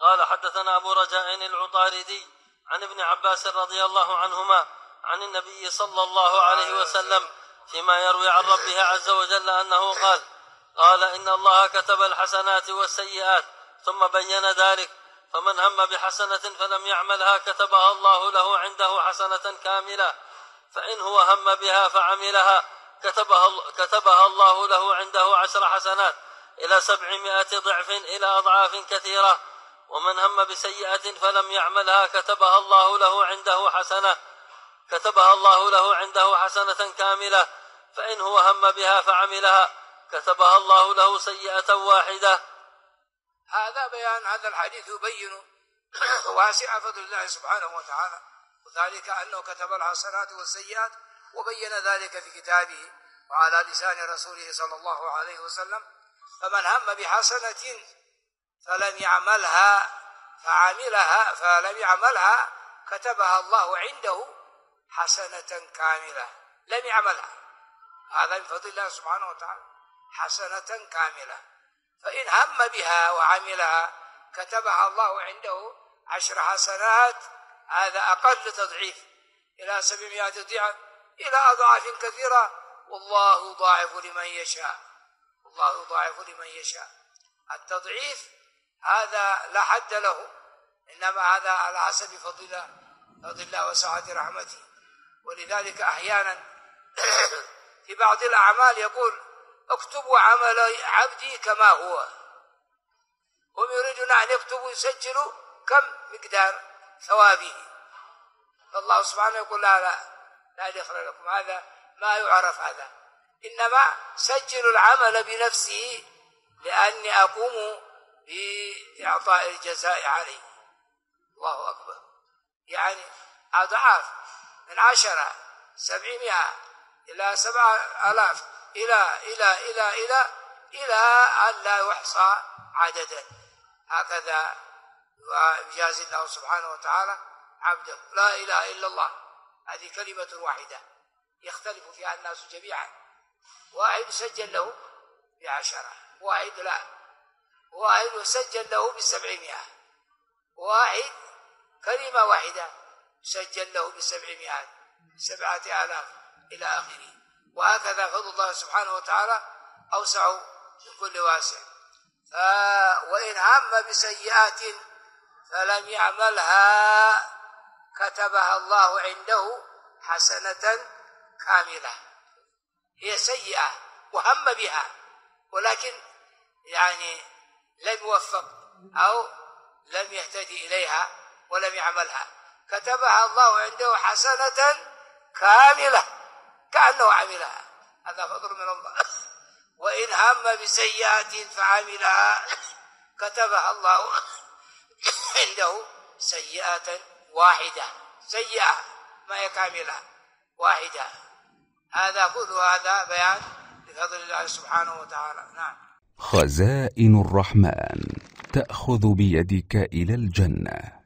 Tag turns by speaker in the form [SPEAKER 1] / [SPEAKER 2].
[SPEAKER 1] قال حدثنا أبو رجاء العطاردي عن ابن عباس رضي الله عنهما عن النبي صلى الله عليه وسلم فيما يروي عن ربه عز وجل أنه قال إن الله كتب الحسنات والسيئات ثم بين ذلك، فمن هم بحسنة فلم يعملها كتبها الله له عنده حسنة كاملة، فإن هو هم بها فعملها كتبها الله له عنده 10 حسنات إلى 700 ضعف إلى أضعاف كثيرة. ومن هم بسيئة فلم يعملها كتبها الله له عنده حسنة كاملة، فإن هو هم بها فعملها كتبها الله له سيئة واحدة.
[SPEAKER 2] هذا بيان هذا الحديث يبين واسع فضل الله سبحانه وتعالى، وذلك أنه كتب الحسنات والسيئات وبين ذلك في كتابه وعلى لسان رسوله صلى الله عليه وسلم. فمن هم بحسنة فلم يعملها كتبها الله عنده حسنة كاملة. لم يعملها، هذا من فضل الله سبحانه وتعالى، حسنة كاملة. فإن هم بها وعملها كتبها الله عنده 10 حسنات، هذا أقل تضعيف إلى 700 ضعف إلى أضعاف كثيرة، والله ضاعف لمن يشاء. التضعيف هذا لا حد له، إنما هذا على حسب فضل الله وسعة رحمته. ولذلك أحيانا في بعض الأعمال يقول اكتبوا عمل عبدي كما هو، هم يريدون أن يكتبوا يسجلوا كم مقدار ثوابه، فالله سبحانه يقول لا دخل لكم، هذا ما يعرف، هذا إنما سجلوا العمل بنفسه لأني أقوم بإعطاء الجزاء عليه. الله أكبر، يعني أضعاف من 10 700 إلى 7000 إلى أن لا يحصى عددا. هكذا يجازي الله سبحانه وتعالى عبده. لا إله إلا الله هذه كلمة واحدة يختلف فيها الناس جميعا، واحد يسجل له ب10، واحد لا، واحد يسجل له ب700، واحد كلمة واحدة يسجل له ب700 7000 إلى آخره. وهكذا فضل الله سبحانه وتعالى أوسع من كل واسع. وإن هم بسيئات فلم يعملها كتبها الله عنده حسنة كاملة. هي سيئة وهم بها ولكن يعني لم يوفق أو لم يهتدي إليها ولم يعملها، كتبها الله عنده حسنة كاملة كأنه عملها. هذا فضل من الله. وإن هم بسيئات فعملها كتبها الله عنده سيئة واحدة، سيئة ما هي كاملة، واحدة. هذا كله هذا بيان لفضل الله سبحانه وتعالى. نعم.
[SPEAKER 3] خزائن الرحمن تأخذ بيدك إلى الجنة.